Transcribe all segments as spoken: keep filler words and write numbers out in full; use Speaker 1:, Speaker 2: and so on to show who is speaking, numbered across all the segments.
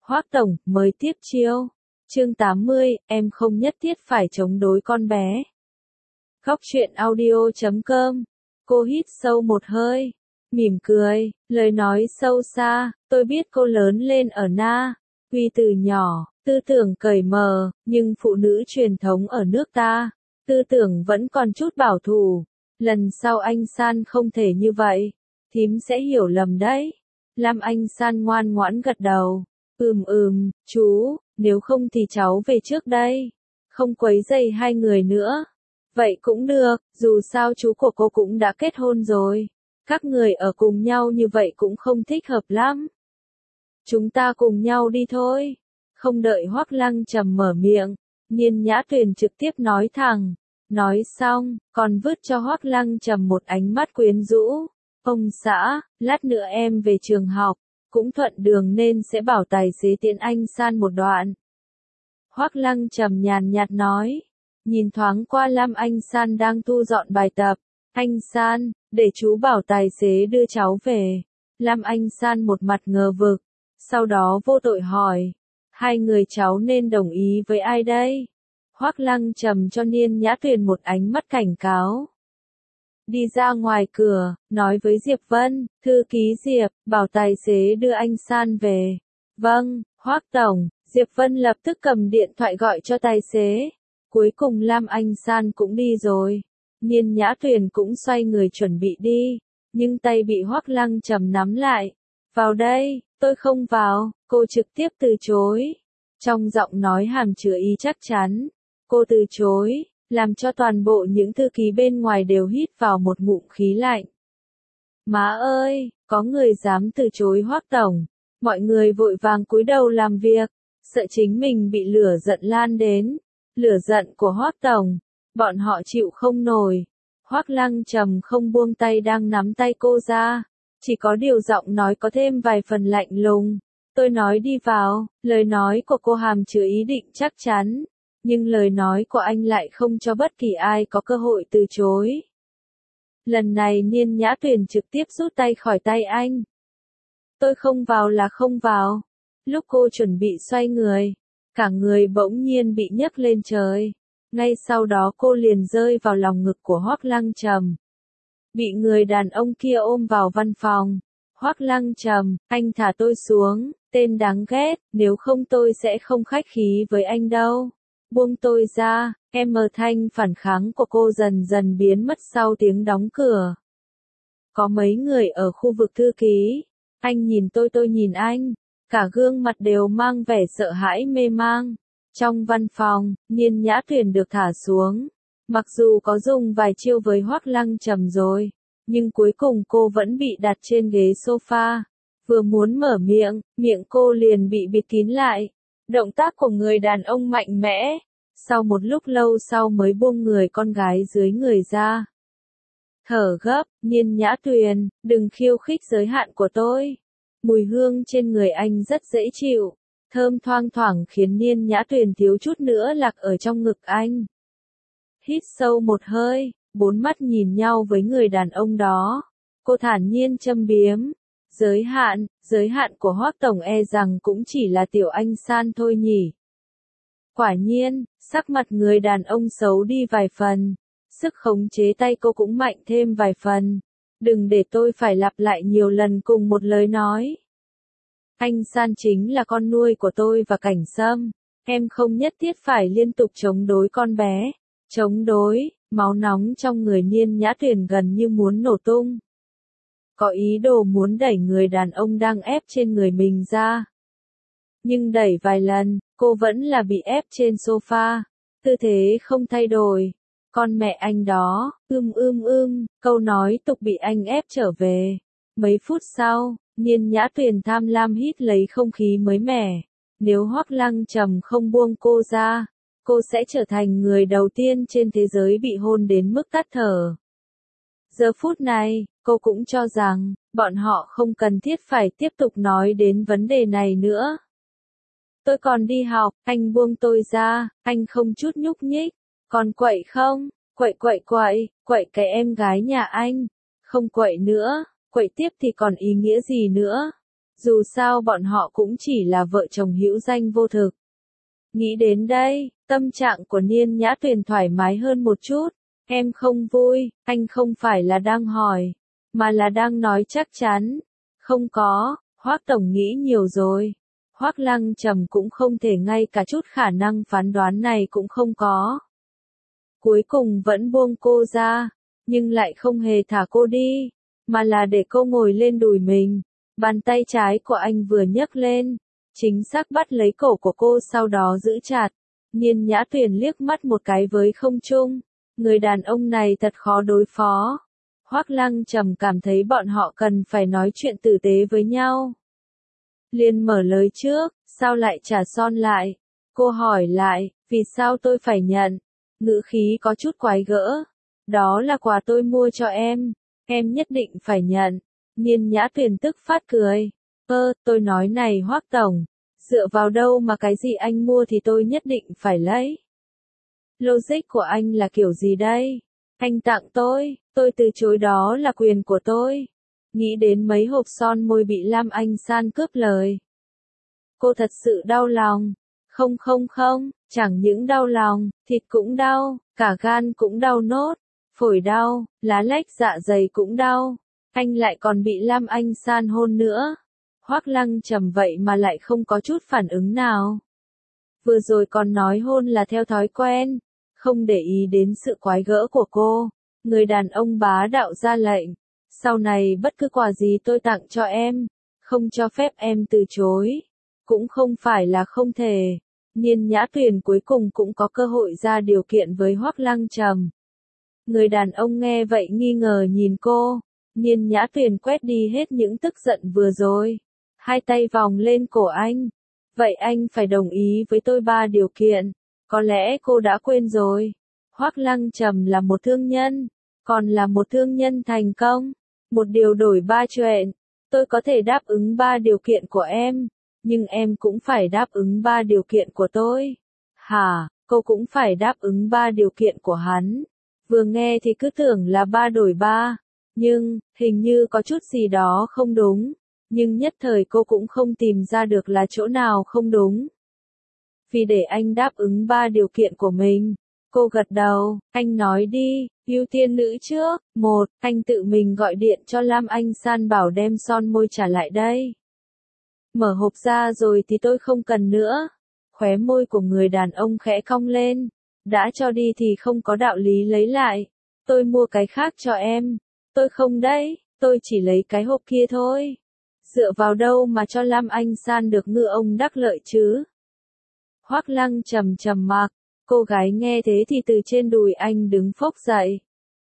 Speaker 1: Hoác Tổng, mới tiếp chiêu. Chương tám mươi, em không nhất thiết phải chống đối con bé. Góc truyện audio chấm com. Cô hít sâu một hơi, mỉm cười, lời nói sâu xa, tôi biết cô lớn lên ở Na, Uy từ nhỏ, tư tưởng cởi mở, nhưng phụ nữ truyền thống ở nước ta, tư tưởng vẫn còn chút bảo thủ. Lần sau anh San không thể như vậy, thím sẽ hiểu lầm đấy. Lam Anh San ngoan ngoãn gật đầu. Ừm ừm, chú, nếu không thì cháu về trước đây. Không quấy rầy hai người nữa. Vậy cũng được, dù sao chú của cô cũng đã kết hôn rồi. Các người ở cùng nhau như vậy cũng không thích hợp lắm. Chúng ta cùng nhau đi thôi. Không đợi Hoác Lăng Trầm mở miệng, Nhiên Nhã Tuyền trực tiếp nói thẳng. Nói xong, còn vứt cho Hoác Lăng Trầm một ánh mắt quyến rũ. Ông xã, lát nữa em về trường học, cũng thuận đường nên sẽ bảo tài xế tiễn anh San một đoạn. Hoác Lăng Trầm nhàn nhạt nói, nhìn thoáng qua Lam Anh San đang thu dọn bài tập. Anh San, để chú bảo tài xế đưa cháu về. Lam Anh San một mặt ngờ vực, sau đó vô tội hỏi, hai người cháu nên đồng ý với ai đây? Hoác Lăng Trầm cho Nhiên Nhã Tuyền một ánh mắt cảnh cáo. Đi ra ngoài cửa, nói với Diệp Vân, thư ký Diệp, bảo tài xế đưa anh San về. Vâng, Hoác Tổng. Diệp Vân lập tức cầm điện thoại gọi cho tài xế. Cuối cùng Lam Anh San cũng đi rồi. Nhiên Nhã Tuyền cũng xoay người chuẩn bị đi, nhưng tay bị Hoác Lăng Trầm nắm lại. Vào đây, tôi không vào, cô trực tiếp từ chối. Trong giọng nói hàm chứa ý chắc chắn. Cô từ chối, làm cho toàn bộ những thư ký bên ngoài đều hít vào một ngụm khí lạnh. Má ơi, có người dám từ chối Hoác Tổng. Mọi người vội vàng cúi đầu làm việc, sợ chính mình bị lửa giận lan đến. Lửa giận của Hoác Tổng, bọn họ chịu không nổi. Hoác Lăng Trầm không buông tay đang nắm tay cô ra, chỉ có điều giọng nói có thêm vài phần lạnh lùng. Tôi nói đi vào, lời nói của cô hàm chứa ý định chắc chắn, nhưng lời nói của anh lại không cho bất kỳ ai có cơ hội từ chối. Lần này Nhiên Nhã Tuyền trực tiếp rút tay khỏi tay anh. Tôi không vào là không vào. Lúc cô chuẩn bị xoay người, cả người bỗng nhiên bị nhấc lên trời. Ngay sau đó cô liền rơi vào lòng ngực của Hoác Lăng Trầm. Bị người đàn ông kia ôm vào văn phòng. Hoác Lăng Trầm, anh thả tôi xuống, tên đáng ghét, nếu không tôi sẽ không khách khí với anh đâu. Buông tôi ra, em mờ thanh phản kháng của cô dần dần biến mất sau tiếng đóng cửa. Có mấy người ở khu vực thư ký. Anh nhìn tôi tôi nhìn anh. Cả gương mặt đều mang vẻ sợ hãi mê mang. Trong văn phòng, Nhiên Nhã Tuyền được thả xuống. Mặc dù có dùng vài chiêu với Hoác Lăng Trầm rồi, nhưng cuối cùng cô vẫn bị đặt trên ghế sofa. Vừa muốn mở miệng, miệng cô liền bị bịt kín lại. Động tác của người đàn ông mạnh mẽ. Sau một lúc lâu sau mới buông người con gái dưới người ra. Thở gấp, Nhiên Nhã Tuyền, đừng khiêu khích giới hạn của tôi. Mùi hương trên người anh rất dễ chịu, thơm thoang thoảng khiến Nhiên Nhã Tuyền thiếu chút nữa lạc ở trong ngực anh. Hít sâu một hơi, bốn mắt nhìn nhau với người đàn ông đó. Cô thản nhiên châm biếm. Giới hạn, giới hạn của Hoác Tổng e rằng cũng chỉ là tiểu anh San thôi nhỉ. Quả nhiên, sắc mặt người đàn ông xấu đi vài phần. Sức khống chế tay cô cũng mạnh thêm vài phần. Đừng để tôi phải lặp lại nhiều lần cùng một lời nói. Anh San chính là con nuôi của tôi và Cảnh Sâm. Em không nhất thiết phải liên tục chống đối con bé. Chống đối, máu nóng trong người Nhiên Nhã Tuyền gần như muốn nổ tung. Có ý đồ muốn đẩy người đàn ông đang ép trên người mình ra. Nhưng đẩy vài lần, cô vẫn là bị ép trên sofa. Tư thế không thay đổi. Con mẹ anh đó, ưm ưm ưm, câu nói tục bị anh ép trở về. Mấy phút sau, Nhiên Nhã Tuyền tham lam hít lấy không khí mới mẻ. Nếu Hoác Lăng Trầm không buông cô ra, cô sẽ trở thành người đầu tiên trên thế giới bị hôn đến mức tắt thở. Giờ phút này, cô cũng cho rằng, bọn họ không cần thiết phải tiếp tục nói đến vấn đề này nữa. Tôi còn đi học, anh buông tôi ra, anh không chút nhúc nhích. Còn quậy không? Quậy quậy quậy, quậy cái em gái nhà anh. Không quậy nữa, quậy tiếp thì còn ý nghĩa gì nữa? Dù sao bọn họ cũng chỉ là vợ chồng hữu danh vô thực. Nghĩ đến đây, tâm trạng của Niên Nhã Tuyền thoải mái hơn một chút. Em không vui, anh không phải là đang hỏi, mà là đang nói chắc chắn. Không có, Hoắc tổng nghĩ nhiều rồi. Hoắc Lăng Trầm cũng không thể ngay cả chút khả năng phán đoán này cũng không có. Cuối cùng vẫn buông cô ra, nhưng lại không hề thả cô đi, mà là để cô ngồi lên đùi mình. Bàn tay trái của anh vừa nhấc lên, chính xác bắt lấy cổ của cô sau đó giữ chặt. Niên Nhã Tuyền liếc mắt một cái với không trung. Người đàn ông này thật khó đối phó. Hoắc Lăng Trầm cảm thấy bọn họ cần phải nói chuyện tử tế với nhau. Liền mở lời trước, sao lại trả son lại? Cô hỏi lại, vì sao tôi phải nhận? Ngữ khí có chút quái gỡ. Đó là quà tôi mua cho em, em nhất định phải nhận. Niên Nhã Tuyền tức phát cười. Ơ, tôi nói này Hoắc tổng, dựa vào đâu mà cái gì anh mua thì tôi nhất định phải lấy? Logic của anh là kiểu gì đây? Anh tặng tôi, tôi từ chối đó là quyền của tôi. Nghĩ đến mấy hộp son môi bị Lam Anh San cướp lời. Cô thật sự đau lòng. Không không không, chẳng những đau lòng, thịt cũng đau, cả gan cũng đau nốt, phổi đau, lá lách dạ dày cũng đau. Anh lại còn bị Lam Anh San hôn nữa. Hoắc Lăng Trầm vậy mà lại không có chút phản ứng nào. Vừa rồi còn nói hôn là theo thói quen, không để ý đến sự quái gỡ của cô. Người đàn ông bá đạo ra lệnh. Sau này bất cứ quà gì tôi tặng cho em, không cho phép em từ chối. Cũng không phải là không thể. Niên Nhã Tuyền cuối cùng cũng có cơ hội ra điều kiện với Hoắc Lăng Trầm. Người đàn ông nghe vậy nghi ngờ nhìn cô. Niên Nhã Tuyền quét đi hết những tức giận vừa rồi. Hai tay vòng lên cổ anh. Vậy anh phải đồng ý với tôi ba điều kiện. Có lẽ cô đã quên rồi. Hoắc Lăng Trầm là một thương nhân, còn là một thương nhân thành công. Một điều đổi ba chuyện. Tôi có thể đáp ứng ba điều kiện của em, nhưng em cũng phải đáp ứng ba điều kiện của tôi. Hả, cô cũng phải đáp ứng ba điều kiện của hắn. Vừa nghe thì cứ tưởng là ba đổi ba, nhưng, hình như có chút gì đó không đúng. Nhưng nhất thời cô cũng không tìm ra được là chỗ nào không đúng. Vì để anh đáp ứng ba điều kiện của mình. Cô gật đầu, anh nói đi, ưu tiên nữ trước. Một, anh tự mình gọi điện cho Lam Anh San bảo đem son môi trả lại đây. Mở hộp ra rồi thì tôi không cần nữa. Khóe môi của người đàn ông khẽ cong lên. Đã cho đi thì không có đạo lý lấy lại. Tôi mua cái khác cho em. Tôi không đấy, tôi chỉ lấy cái hộp kia thôi. Dựa vào đâu mà cho Lam Anh San được ngư ông đắc lợi chứ? Hoắc Lăng Trầm trầm mặc. Cô gái nghe thế thì từ trên đùi anh đứng phốc dậy.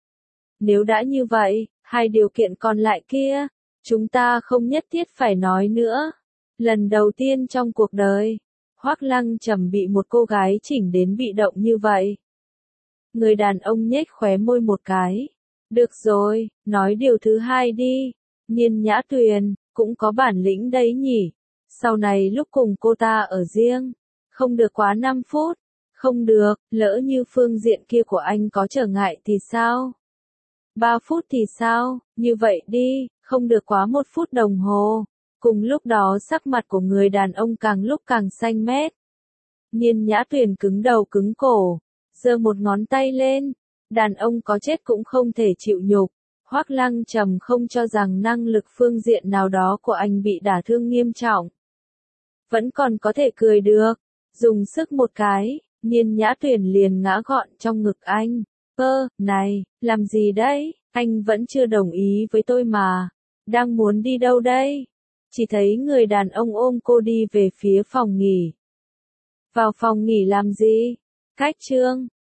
Speaker 1: Nếu đã như vậy, hai điều kiện còn lại kia, chúng ta không nhất thiết phải nói nữa. Lần đầu tiên trong cuộc đời, Hoắc Lăng Trầm bị một cô gái chỉnh đến bị động như vậy. Người đàn ông nhếch khóe môi một cái. Được rồi, nói điều thứ hai đi. Niên Nhã Tuyền, cũng có bản lĩnh đấy nhỉ. Sau này lúc cùng cô ta ở riêng, không được quá năm phút. Không được, lỡ như phương diện kia của anh có trở ngại thì sao? ba phút thì sao? Như vậy đi, không được quá một phút đồng hồ. Cùng lúc đó sắc mặt của người đàn ông càng lúc càng xanh mét. Niên Nhã Tuyền cứng đầu cứng cổ, giơ một ngón tay lên. Đàn ông có chết cũng không thể chịu nhục. Hoắc Lăng Trầm không cho rằng năng lực phương diện nào đó của anh bị đả thương nghiêm trọng. Vẫn còn có thể cười được. Dùng sức một cái, Niên Nhã Tuyền liền ngã gọn trong ngực anh. Ơ, này, làm gì đấy? Anh vẫn chưa đồng ý với tôi mà. Đang muốn đi đâu đây? Chỉ thấy người đàn ông ôm cô đi về phía phòng nghỉ. Vào phòng nghỉ làm gì? Cách trương.